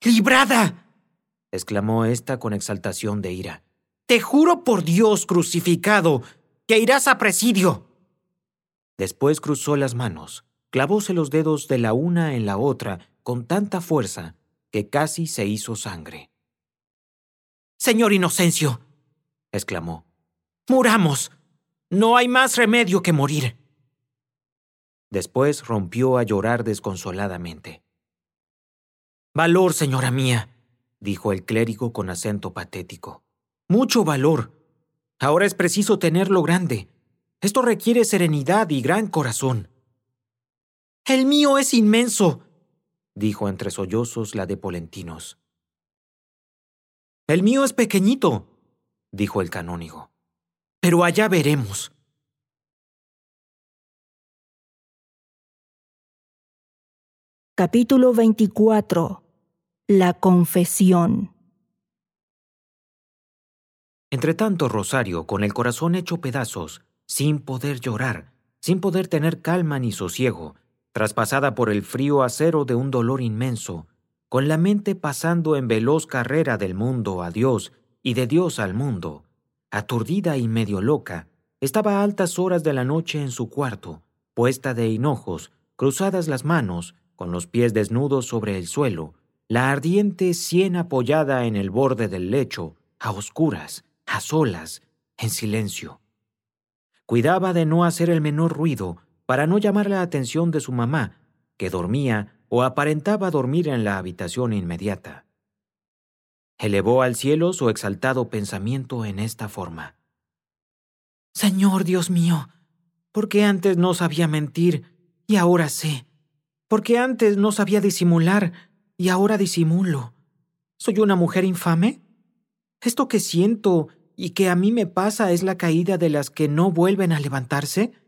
—¡Librada! —exclamó ésta con exaltación de ira. —Te juro por Dios crucificado que irás a presidio. Después cruzó las manos, clavóse los dedos de la una en la otra con tanta fuerza que casi se hizo sangre. —Señor Inocencio —exclamó—, muramos. No hay más remedio que morir. Después rompió a llorar desconsoladamente. —Valor, señora mía —dijo el clérigo con acento patético—. Mucho valor. Ahora es preciso tenerlo grande. Esto requiere serenidad y gran corazón. —El mío es inmenso —dijo entre sollozos la de Polentinos. —El mío es pequeñito —dijo el canónigo—, pero allá veremos. Capítulo 24. La confesión. Entretanto, Rosario, con el corazón hecho pedazos, sin poder llorar, sin poder tener calma ni sosiego, traspasada por el frío acero de un dolor inmenso, con la mente pasando en veloz carrera del mundo a Dios y de Dios al mundo, aturdida y medio loca, estaba a altas horas de la noche en su cuarto, puesta de hinojos, cruzadas las manos, con los pies desnudos sobre el suelo, la ardiente sien apoyada en el borde del lecho, a oscuras, a solas, en silencio. Cuidaba de no hacer el menor ruido para no llamar la atención de su mamá, que dormía o aparentaba dormir en la habitación inmediata. Elevó al cielo su exaltado pensamiento en esta forma: Señor Dios mío, ¿por qué antes no sabía mentir y ahora sé? ¿Por qué antes no sabía disimular y ahora disimulo? ¿Soy una mujer infame? ¿Esto que siento y que a mí me pasa es la caída de las que no vuelven a levantarse?